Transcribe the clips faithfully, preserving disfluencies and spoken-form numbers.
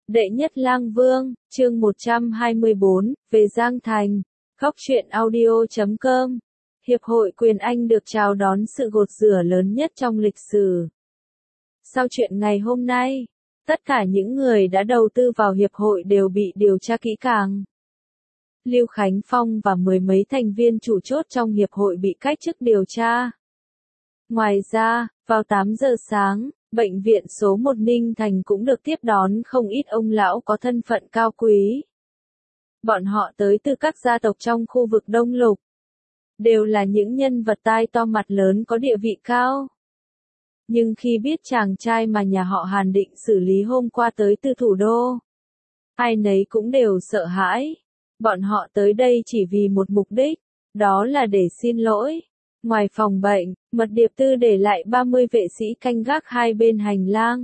Đệ nhất lang vương, chương một trăm hai mươi bốn, về Giang Thành. Góc truyện audio chấm com. Hiệp hội Quyền Anh được chào đón sự gột rửa lớn nhất trong lịch sử. Sau chuyện ngày hôm nay, tất cả những người đã đầu tư vào hiệp hội đều bị điều tra kỹ càng. Lưu Khánh Phong và mười mấy thành viên chủ chốt trong hiệp hội bị cách chức điều tra. Ngoài ra, vào tám giờ sáng, bệnh viện số một Ninh Thành cũng được tiếp đón không ít ông lão có thân phận cao quý. Bọn họ tới từ các gia tộc trong khu vực Đông Lục. Đều là những nhân vật tai to mặt lớn có địa vị cao. Nhưng khi biết chàng trai mà nhà họ Hàn định xử lý hôm qua tới từ thủ đô, ai nấy cũng đều sợ hãi. Bọn họ tới đây chỉ vì một mục đích, đó là để xin lỗi. Ngoài phòng bệnh, Mật Điệp Tư để lại ba mươi vệ sĩ canh gác hai bên hành lang.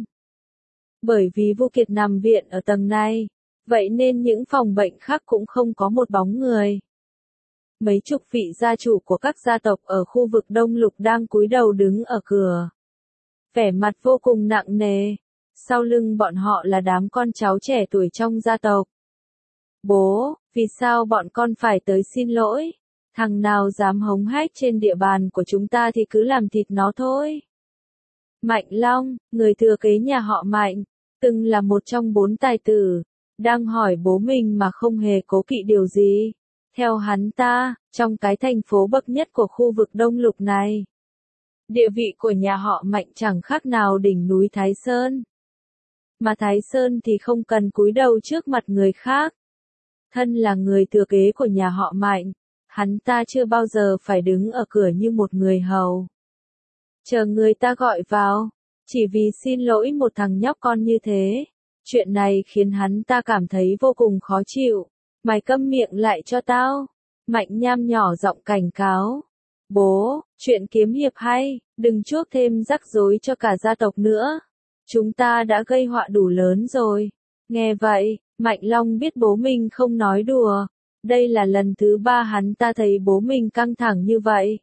Bởi vì Vu Kiệt nằm viện ở tầng này, vậy nên những phòng bệnh khác cũng không có một bóng người. Mấy chục vị gia chủ của các gia tộc ở khu vực Đông Lục đang cúi đầu đứng ở cửa. Vẻ mặt vô cùng nặng nề. Sau lưng bọn họ là đám con cháu trẻ tuổi trong gia tộc. Bố, vì sao bọn con phải tới xin lỗi? Thằng nào dám hống hách trên địa bàn của chúng ta thì cứ làm thịt nó thôi. Mạnh Long, người thừa kế nhà họ Mạnh, từng là một trong bốn tài tử, đang hỏi bố mình mà không hề cố kỵ điều gì. Theo hắn ta, trong cái thành phố bậc nhất của khu vực Đông Lục này, địa vị của nhà họ Mạnh chẳng khác nào đỉnh núi Thái Sơn. Mà Thái Sơn thì không cần cúi đầu trước mặt người khác. Thân là người thừa kế của nhà họ Mạnh, hắn ta chưa bao giờ phải đứng ở cửa như một người hầu. Chờ người ta gọi vào, chỉ vì xin lỗi một thằng nhóc con như thế. Chuyện này khiến hắn ta cảm thấy vô cùng khó chịu. Mày câm miệng lại cho tao. Mạnh Nham nhỏ giọng cảnh cáo. Bố, chuyện kiếm hiệp hay, đừng chuốc thêm rắc rối cho cả gia tộc nữa. Chúng ta đã gây họa đủ lớn rồi. Nghe vậy, Mạnh Long biết bố mình không nói đùa. Đây là lần thứ ba hắn ta thấy bố mình căng thẳng như vậy.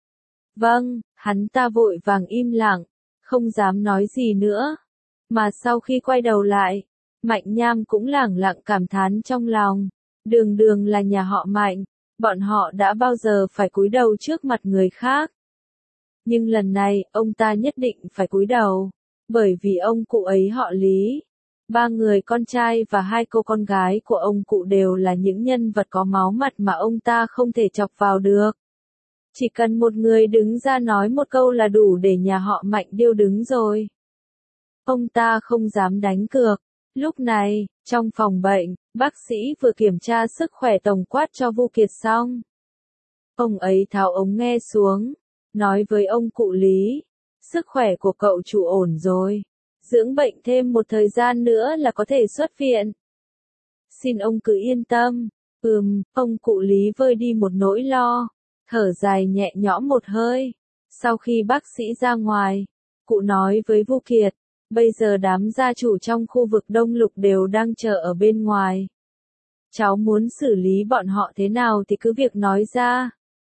Vâng, hắn ta vội vàng im lặng, không dám nói gì nữa. Mà sau khi quay đầu lại, Mạnh Nham cũng lẳng lặng cảm thán trong lòng. Đường đường là nhà họ Mạnh, bọn họ đã bao giờ phải cúi đầu trước mặt người khác. Nhưng lần này, ông ta nhất định phải cúi đầu, bởi vì ông cụ ấy họ Lý. Ba người con trai và hai cô con gái của ông cụ đều là những nhân vật có máu mặt mà ông ta không thể chọc vào được. Chỉ cần một người đứng ra nói một câu là đủ để nhà họ Mạnh điêu đứng rồi. Ông ta không dám đánh cược. Lúc này, trong phòng bệnh, bác sĩ vừa kiểm tra sức khỏe tổng quát cho Vu Kiệt xong. Ông ấy tháo ống nghe xuống, nói với ông cụ Lý, sức khỏe của cậu chủ ổn rồi. Dưỡng bệnh thêm một thời gian nữa là có thể xuất viện. Xin ông cứ yên tâm. Ừm, ông cụ Lý vơi đi một nỗi lo, thở dài nhẹ nhõm một hơi. Sau khi bác sĩ ra ngoài, cụ nói với Vu Kiệt, bây giờ đám gia chủ trong khu vực Đông Lục đều đang chờ ở bên ngoài. Cháu muốn xử lý bọn họ thế nào thì cứ việc nói ra.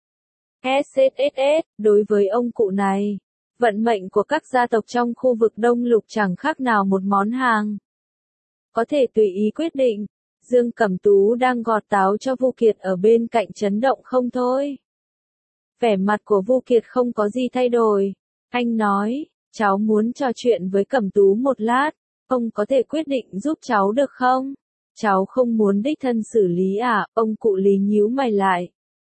ét ét ét ét, đối với ông cụ này, vận mệnh của các gia tộc trong khu vực Đông Lục chẳng khác nào một món hàng. Có thể tùy ý quyết định. Dương Cẩm Tú đang gọt táo cho Vu Kiệt ở bên cạnh chấn động không thôi. Vẻ mặt của Vu Kiệt không có gì thay đổi. Anh nói, cháu muốn trò chuyện với Cẩm Tú một lát. Ông có thể quyết định giúp cháu được không? Cháu không muốn đích thân xử lý à? Ông cụ Lý nhíu mày lại.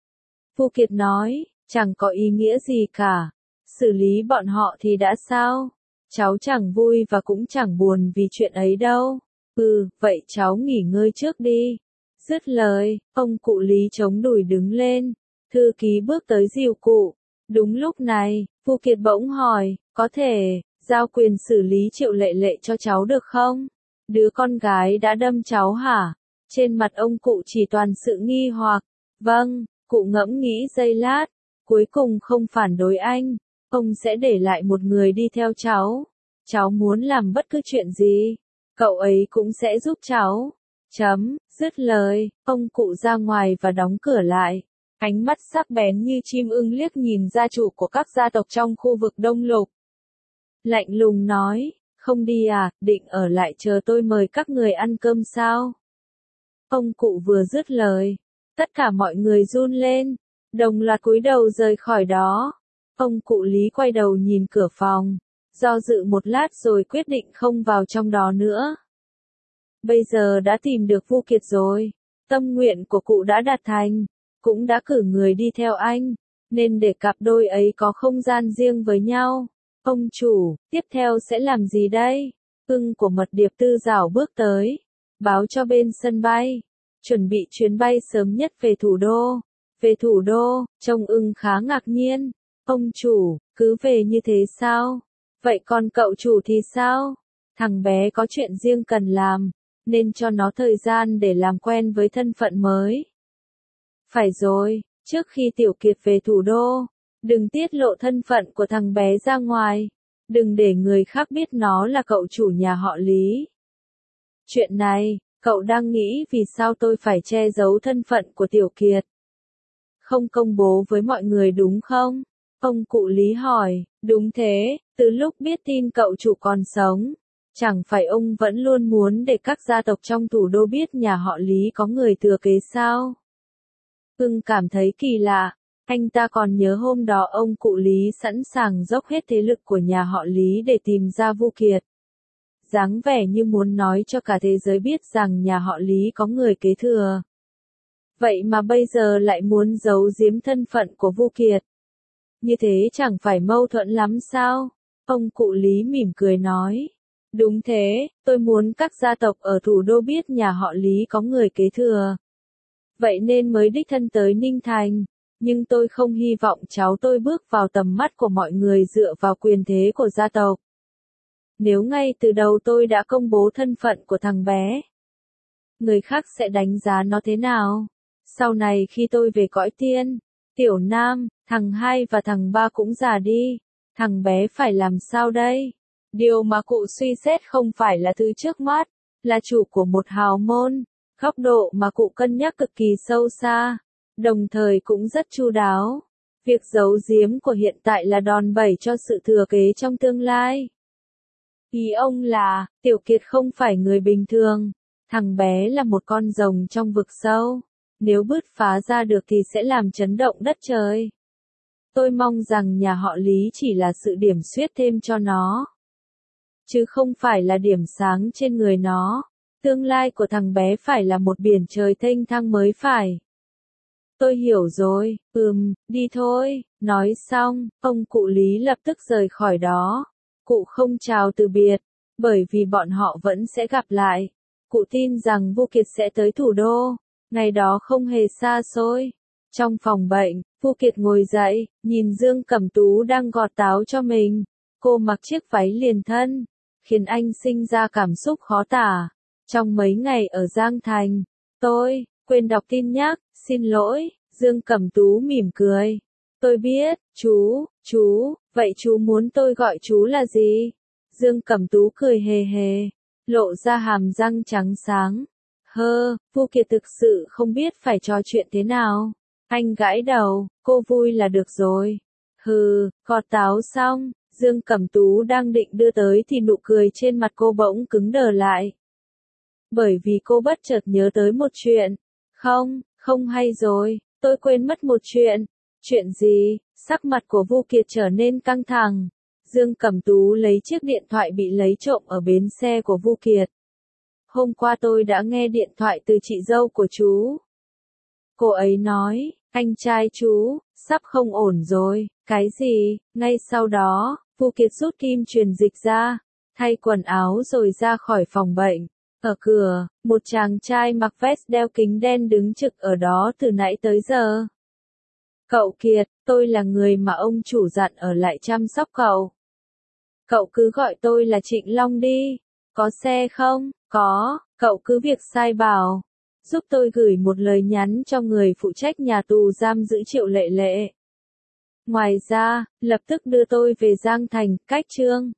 Vu Kiệt nói, chẳng có ý nghĩa gì cả. Xử lý bọn họ thì đã sao? Cháu chẳng vui và cũng chẳng buồn vì chuyện ấy đâu. Ừ, vậy cháu nghỉ ngơi trước đi. Dứt lời, ông cụ Lý chống đùi đứng lên. Thư ký bước tới dìu cụ. Đúng lúc này, Vu Kiệt bỗng hỏi, có thể giao quyền xử lý Triệu Lệ Lệ cho cháu được không? Đứa con gái đã đâm cháu hả? Trên mặt ông cụ chỉ toàn sự nghi hoặc. Vâng, cụ ngẫm nghĩ giây lát, cuối cùng không phản đối anh. Ông sẽ để lại một người đi theo cháu. Cháu muốn làm bất cứ chuyện gì, cậu ấy cũng sẽ giúp cháu. Chấm, dứt lời, ông cụ ra ngoài và đóng cửa lại. Ánh mắt sắc bén như chim ưng liếc nhìn gia chủ của các gia tộc trong khu vực Đông Lục. Lạnh lùng nói, không đi à, định ở lại chờ tôi mời các người ăn cơm sao? Ông cụ vừa dứt lời, tất cả mọi người run lên, đồng loạt cúi đầu rời khỏi đó. Ông cụ Lý quay đầu nhìn cửa phòng, do dự một lát rồi quyết định không vào trong đó nữa. Bây giờ đã tìm được Vu Kiệt rồi, tâm nguyện của cụ đã đạt thành, cũng đã cử người đi theo anh, nên để cặp đôi ấy có không gian riêng với nhau. Ông chủ, tiếp theo sẽ làm gì đây? Ưng của Mật Điệp Tư Giảo bước tới, báo cho bên sân bay, chuẩn bị chuyến bay sớm nhất về thủ đô. Về thủ đô, trông Ưng khá ngạc nhiên. Ông chủ, cứ về như thế sao? Vậy còn cậu chủ thì sao? Thằng bé có chuyện riêng cần làm, nên cho nó thời gian để làm quen với thân phận mới. Phải rồi, trước khi Tiểu Kiệt về thủ đô, đừng tiết lộ thân phận của thằng bé ra ngoài, đừng để người khác biết nó là cậu chủ nhà họ Lý. Chuyện này, cậu đang nghĩ vì sao tôi phải che giấu thân phận của Tiểu Kiệt? Không công bố với mọi người đúng không? Ông cụ Lý hỏi, đúng thế, từ lúc biết tin cậu chủ còn sống, chẳng phải ông vẫn luôn muốn để các gia tộc trong thủ đô biết nhà họ Lý có người thừa kế sao? Ưng cảm thấy kỳ lạ, anh ta còn nhớ hôm đó ông cụ Lý sẵn sàng dốc hết thế lực của nhà họ Lý để tìm ra Vu Kiệt. Dáng vẻ như muốn nói cho cả thế giới biết rằng nhà họ Lý có người kế thừa. Vậy mà bây giờ lại muốn giấu giếm thân phận của Vu Kiệt. Như thế chẳng phải mâu thuẫn lắm sao? Ông cụ Lý mỉm cười nói. Đúng thế, tôi muốn các gia tộc ở thủ đô biết nhà họ Lý có người kế thừa. Vậy nên mới đích thân tới Ninh Thành, nhưng tôi không hy vọng cháu tôi bước vào tầm mắt của mọi người dựa vào quyền thế của gia tộc. Nếu ngay từ đầu tôi đã công bố thân phận của thằng bé, người khác sẽ đánh giá nó thế nào? Sau này khi tôi về cõi tiên, Tiểu Nam, thằng hai và thằng ba cũng già đi, thằng bé phải làm sao đây? Điều mà cụ suy xét không phải là thứ trước mắt, là chủ của một hào môn, góc độ mà cụ cân nhắc cực kỳ sâu xa, đồng thời cũng rất chu đáo. Việc giấu giếm của hiện tại là đòn bẩy cho sự thừa kế trong tương lai. Ý ông là, Tiểu Kiệt không phải người bình thường, thằng bé là một con rồng trong vực sâu, nếu bứt phá ra được thì sẽ làm chấn động đất trời. Tôi mong rằng nhà họ Lý chỉ là sự điểm xuyết thêm cho nó, chứ không phải là điểm sáng trên người nó. Tương lai của thằng bé phải là một biển trời thênh thang mới phải. Tôi hiểu rồi, ừm, đi thôi. Nói xong, ông cụ Lý lập tức rời khỏi đó. Cụ không chào từ biệt, bởi vì bọn họ vẫn sẽ gặp lại. Cụ tin rằng Vu Kiệt sẽ tới thủ đô, ngày đó không hề xa xôi. Trong phòng bệnh, Vu Kiệt ngồi dậy, nhìn Dương Cẩm Tú đang gọt táo cho mình. Cô mặc chiếc váy liền thân, khiến anh sinh ra cảm xúc khó tả. Trong mấy ngày ở Giang Thành, tôi quên đọc tin nhắc, xin lỗi. Dương Cẩm Tú mỉm cười. Tôi biết, chú, chú, vậy chú muốn tôi gọi chú là gì? Dương Cẩm Tú cười hề hề, lộ ra hàm răng trắng sáng. Hơ, Vu Kiệt thực sự không biết phải trò chuyện thế nào. Anh gãi đầu, cô vui là được rồi. Hừ, gọt táo xong, Dương Cẩm Tú đang định đưa tới thì nụ cười trên mặt cô bỗng cứng đờ lại. Bởi vì cô bất chợt nhớ tới một chuyện. Không, không hay rồi, tôi quên mất một chuyện. Chuyện gì? Sắc mặt của Vu Kiệt trở nên căng thẳng. Dương Cẩm Tú lấy chiếc điện thoại bị lấy trộm ở bến xe của Vu Kiệt. Hôm qua tôi đã nghe điện thoại từ chị dâu của chú. Cô ấy nói, anh trai chú, sắp không ổn rồi. Cái gì? Ngay sau đó, Vu Kiệt rút kim truyền dịch ra, thay quần áo rồi ra khỏi phòng bệnh. Ở cửa, một chàng trai mặc vest đeo kính đen đứng trực ở đó từ nãy tới giờ. Cậu Kiệt, tôi là người mà ông chủ dặn ở lại chăm sóc cậu. Cậu cứ gọi tôi là Trịnh Long đi. Có xe không? Có, cậu cứ việc sai bảo. Giúp tôi gửi một lời nhắn cho người phụ trách nhà tù giam giữ Triệu Lệ Lệ. Ngoài ra, lập tức đưa tôi về Giang Thành, cách Trương.